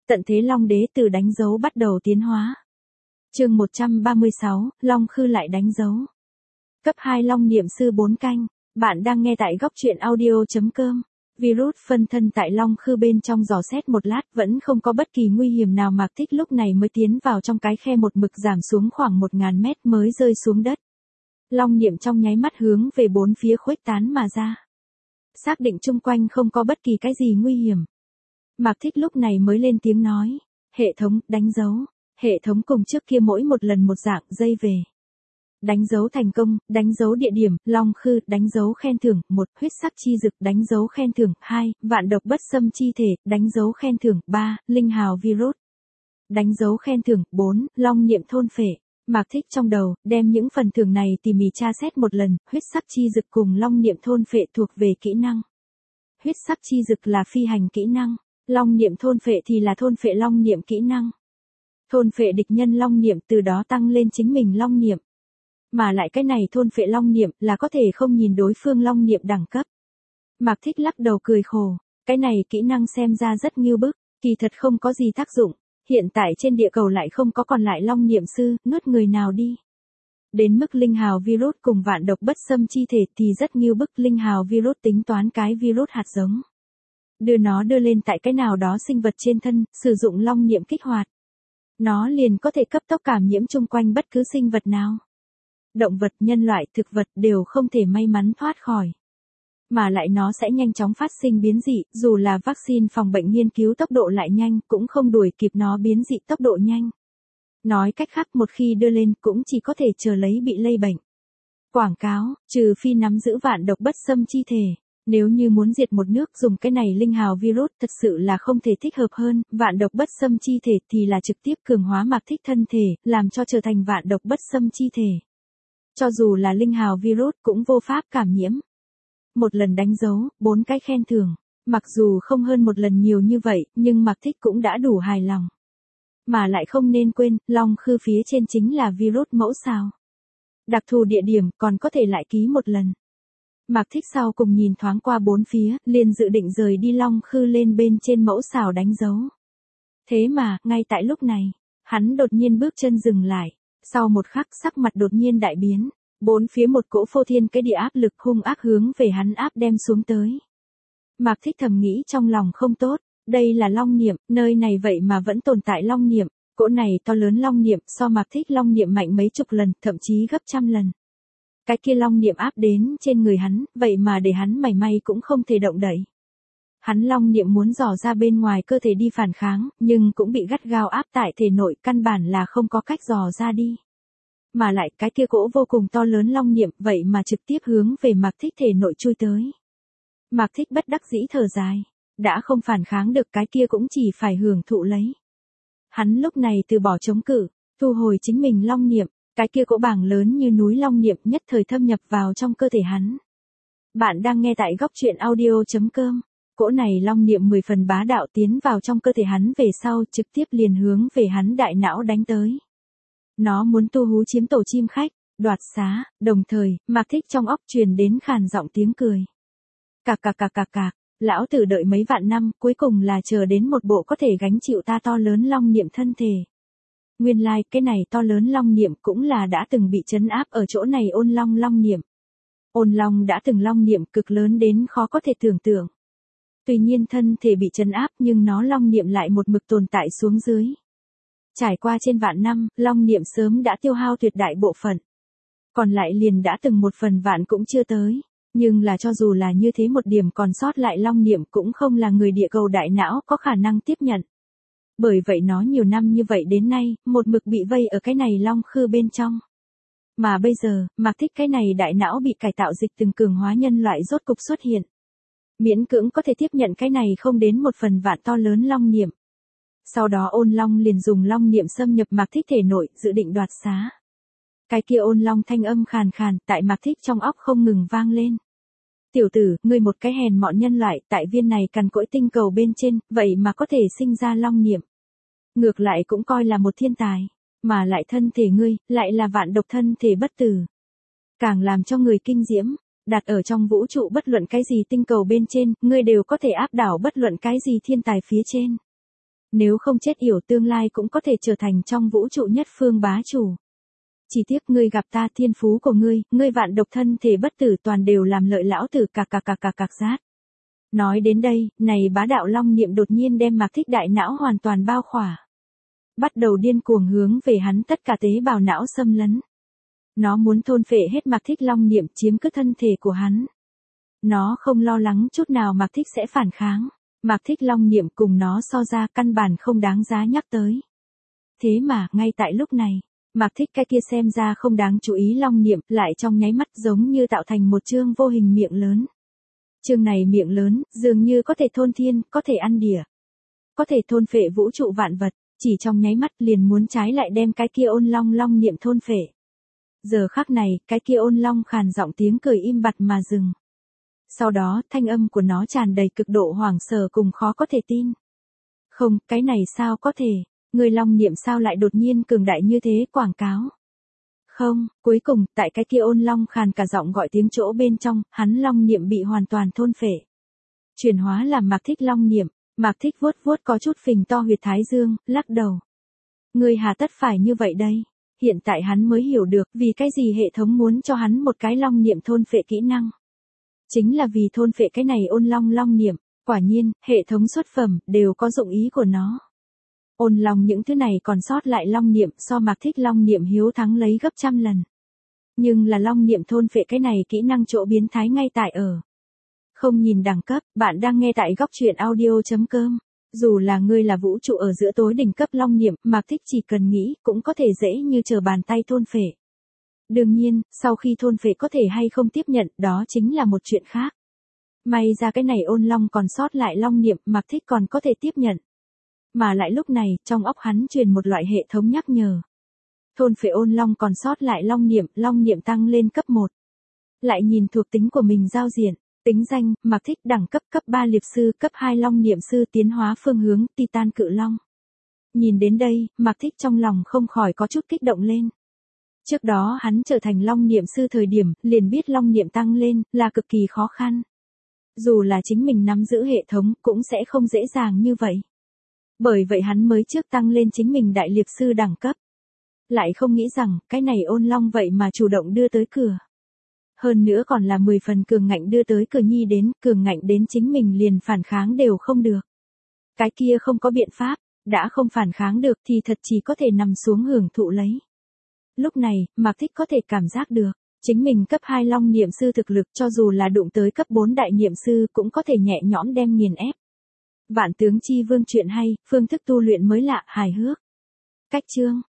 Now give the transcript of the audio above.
Tận thế Long Đế từ đánh dấu bắt đầu tiến hóa. Chương 136, Long Khư lại đánh dấu. Cấp 2 Long Niệm Sư 4 canh. Bạn đang nghe tại góc truyện audio.com. Virus phân thân tại Long Khư bên trong dò xét một lát vẫn không có bất kỳ nguy hiểm nào, Mạc Thích lúc này mới tiến vào trong cái khe một mực giảm xuống khoảng 1000 mét mới rơi xuống đất. Long Niệm trong nháy mắt hướng về bốn phía khuếch tán mà ra. Xác định chung quanh không có bất kỳ cái gì nguy hiểm. Mạc Thích lúc này mới lên tiếng nói, hệ thống, đánh dấu. Hệ thống cùng trước kia mỗi một lần một dạng, dây về. Đánh dấu thành công, đánh dấu địa điểm, Long Khư, đánh dấu khen thưởng, 1, huyết sắc chi dực, đánh dấu khen thưởng, 2, vạn độc bất xâm chi thể, đánh dấu khen thưởng, 3, linh hào virus. Đánh dấu khen thưởng, 4, Long Niệm thôn phệ. Mạc Thích trong đầu, đem những phần thưởng này tỉ mỉ tra xét một lần, huyết sắc chi dực cùng Long Niệm thôn phệ thuộc về kỹ năng. Huyết sắc chi dực là phi hành kỹ năng, Long Niệm thôn phệ thì là thôn phệ Long Niệm kỹ năng. Thôn phệ địch nhân Long Niệm từ đó tăng lên chính mình Long Niệm. Mà lại cái này thôn phệ Long Niệm là có thể không nhìn đối phương Long Niệm đẳng cấp. Mạc Thích lắc đầu cười khổ, cái này kỹ năng xem ra rất ngưu bức, kỳ thật không có gì tác dụng. Hiện tại trên địa cầu lại không có còn lại Long Niệm sư, nuốt người nào đi. Đến mức linh hào virus cùng vạn độc bất xâm chi thể thì rất ngưu bức, linh hào virus tính toán cái virus hạt giống. Đưa nó đưa lên tại cái nào đó sinh vật trên thân, sử dụng Long Niệm kích hoạt. Nó liền có thể cấp tốc cảm nhiễm chung quanh bất cứ sinh vật nào. Động vật, nhân loại, thực vật đều không thể may mắn thoát khỏi. Mà lại nó sẽ nhanh chóng phát sinh biến dị, dù là vaccine phòng bệnh nghiên cứu tốc độ lại nhanh cũng không đuổi kịp nó biến dị tốc độ nhanh. Nói cách khác một khi đưa lên cũng chỉ có thể chờ lấy bị lây bệnh. Quảng cáo, trừ phi nắm giữ vạn độc bất xâm chi thể. Nếu như muốn diệt một nước dùng cái này linh hào virus thật sự là không thể thích hợp hơn, vạn độc bất xâm chi thể thì là trực tiếp cường hóa Mạc Thích thân thể, làm cho trở thành vạn độc bất xâm chi thể. Cho dù là linh hào virus cũng vô pháp cảm nhiễm. Một lần đánh dấu, 4 cái khen thưởng, mặc dù không hơn một lần nhiều như vậy, nhưng Mạc Thích cũng đã đủ hài lòng. Mà lại không nên quên, Long Khư phía trên chính là virus mẫu sao. Đặc thù địa điểm còn có thể lại ký một lần. Mạc Thích sau cùng nhìn thoáng qua bốn phía, liền dự định rời đi Long Khư lên bên trên mẫu xào đánh dấu. Thế mà, ngay tại lúc này, hắn đột nhiên bước chân dừng lại, sau một khắc sắc mặt đột nhiên đại biến, bốn phía một cỗ phô thiên cái địa áp lực hung ác hướng về hắn áp đem xuống tới. Mạc Thích thầm nghĩ trong lòng không tốt, đây là Long Niệm, nơi này vậy mà vẫn tồn tại Long Niệm, cỗ này to lớn Long Niệm so Mạc Thích Long Niệm mạnh mấy chục lần, thậm chí gấp trăm lần. Cái kia Long Niệm áp đến trên người hắn, vậy mà để hắn mảy may cũng không thể động đậy. Hắn Long Niệm muốn dò ra bên ngoài cơ thể đi phản kháng, nhưng cũng bị gắt gao áp tại thể nội, căn bản là không có cách dò ra đi. Mà lại cái kia cỗ vô cùng to lớn Long Niệm, vậy mà trực tiếp hướng về Mạc Thích thể nội chui tới. Mạc Thích bất đắc dĩ thở dài, đã không phản kháng được cái kia cũng chỉ phải hưởng thụ lấy. Hắn lúc này từ bỏ chống cự, thu hồi chính mình Long Niệm. Cái kia cỗ bảng lớn như núi Long Niệm nhất thời thâm nhập vào trong cơ thể hắn. Bạn đang nghe tại góc truyện audio.com. Cỗ này Long Niệm 10 phần bá đạo tiến vào trong cơ thể hắn về sau trực tiếp liền hướng về hắn đại não đánh tới. Nó muốn tu hú chiếm tổ chim khách, đoạt xá, đồng thời, Mạc Thích trong óc truyền đến khàn giọng tiếng cười. Cạc cạc cạc cạc cạc, lão tử đợi mấy vạn năm, cuối cùng là chờ đến một bộ có thể gánh chịu ta to lớn Long Niệm thân thể. Nguyên lai cái này to lớn Long Niệm cũng là đã từng bị trấn áp ở chỗ này Ôn Long Long Niệm. Ôn Long đã từng Long Niệm cực lớn đến khó có thể tưởng tượng. Tuy nhiên thân thể bị trấn áp nhưng nó Long Niệm lại một mực tồn tại xuống dưới. Trải qua trên vạn năm, Long Niệm sớm đã tiêu hao tuyệt đại bộ phận. Còn lại liền đã từng 1/1000 cũng chưa tới. Nhưng là cho dù là như thế một điểm còn sót lại Long Niệm cũng không là người địa cầu đại não có khả năng tiếp nhận. Bởi vậy nó nhiều năm như vậy đến nay, một mực bị vây ở cái này Long Khư bên trong. Mà bây giờ, Mạc Thích cái này đại não bị cải tạo dịch từng cường hóa nhân loại rốt cục xuất hiện. Miễn cưỡng có thể tiếp nhận cái này không đến 1/1000 to lớn Long Niệm. Sau đó Ôn Long liền dùng Long Niệm xâm nhập Mạc Thích thể nội, dự định đoạt xá. Cái kia Ôn Long thanh âm khàn khàn tại Mạc Thích trong óc không ngừng vang lên. Tiểu tử, ngươi một cái hèn mọn nhân loại, tại viên này cằn cỗi tinh cầu bên trên, vậy mà có thể sinh ra Long Niệm. Ngược lại cũng coi là một thiên tài, mà lại thân thể ngươi, lại là vạn độc thân thể bất tử. Càng làm cho người kinh diễm, đặt ở trong vũ trụ bất luận cái gì tinh cầu bên trên, ngươi đều có thể áp đảo bất luận cái gì thiên tài phía trên. Nếu không chết yểu tương lai cũng có thể trở thành trong vũ trụ nhất phương bá chủ. Chỉ tiếc ngươi gặp ta thiên phú của ngươi vạn độc thân thể bất tử toàn đều làm lợi lão tử cạc rát. Nói đến đây, này bá đạo long niệm đột nhiên đem Mạc Thích đại não hoàn toàn bao khỏa. Bắt đầu điên cuồng hướng về hắn tất cả tế bào não xâm lấn. Nó muốn thôn phệ hết Mạc Thích long niệm chiếm cứ thân thể của hắn. Nó không lo lắng chút nào Mạc Thích sẽ phản kháng. Mạc Thích long niệm cùng nó so ra căn bản không đáng giá nhắc tới. Thế mà, ngay tại lúc này, Mạc Thích cái kia xem ra không đáng chú ý long niệm lại trong nháy mắt giống như tạo thành một chương vô hình miệng lớn. Chương này miệng lớn, dường như có thể thôn thiên, có thể ăn đỉa. Có thể thôn phệ vũ trụ vạn vật, chỉ trong nháy mắt liền muốn trái lại đem cái kia ôn long niệm thôn phệ. Giờ khắc này, cái kia ôn long khàn giọng tiếng cười im bặt mà dừng. Sau đó, thanh âm của nó tràn đầy cực độ hoảng sợ cùng khó có thể tin. Không, cái này sao có thể, người long niệm sao lại đột nhiên cường đại như thế quảng cáo. Không, cuối cùng, tại cái kia ôn long khàn cả giọng gọi tiếng chỗ bên trong, hắn long niệm bị hoàn toàn thôn phệ. Chuyển hóa làm Mạc Thích long niệm, Mạc Thích vuốt vuốt có chút phình to huyệt thái dương, lắc đầu. Người hà tất phải như vậy đây. Hiện tại hắn mới hiểu được vì cái gì hệ thống muốn cho hắn một cái long niệm thôn phệ kỹ năng. Chính là vì thôn phệ cái này ôn long niệm, quả nhiên, hệ thống xuất phẩm, đều có dụng ý của nó. Ôn long những thứ này còn sót lại long niệm so Mạc Thích long niệm hiếu thắng lấy gấp trăm lần. Nhưng là long niệm thôn phệ cái này kỹ năng chỗ biến thái ngay tại ở. Không nhìn đẳng cấp, bạn đang nghe tại góc truyện audio.com. Dù là ngươi là vũ trụ ở giữa tối đỉnh cấp long niệm, Mạc Thích chỉ cần nghĩ, cũng có thể dễ như trở bàn tay thôn phệ. Đương nhiên, sau khi thôn phệ có thể hay không tiếp nhận, đó chính là một chuyện khác. May ra cái này ôn long còn sót lại long niệm, Mạc Thích còn có thể tiếp nhận. Mà lại lúc này, trong óc hắn truyền một loại hệ thống nhắc nhở. Thôn phệ ôn long còn sót lại long niệm tăng lên cấp 1. Lại nhìn thuộc tính của mình giao diện, tính danh, Mạc Thích đẳng cấp cấp 3 liệp sư, cấp 2 long niệm sư tiến hóa phương hướng, Titan cự long. Nhìn đến đây, Mạc Thích trong lòng không khỏi có chút kích động lên. Trước đó hắn trở thành long niệm sư thời điểm, liền biết long niệm tăng lên, là cực kỳ khó khăn. Dù là chính mình nắm giữ hệ thống, cũng sẽ không dễ dàng như vậy. Bởi vậy hắn mới trước tăng lên chính mình đại liệp sư đẳng cấp. Lại không nghĩ rằng, cái này ôn long vậy mà chủ động đưa tới cửa. Hơn nữa còn là 10 phần cường ngạnh đưa tới cửa nhi đến, cường ngạnh đến chính mình liền phản kháng đều không được. Cái kia không có biện pháp, đã không phản kháng được thì thật chỉ có thể nằm xuống hưởng thụ lấy. Lúc này, Mạc Thích có thể cảm giác được, chính mình cấp 2 long niệm sư thực lực cho dù là đụng tới cấp 4 đại niệm sư cũng có thể nhẹ nhõm đem nghiền ép. Vạn tướng chi vương chuyện hay, phương thức tu luyện mới lạ, hài hước. Cách chương,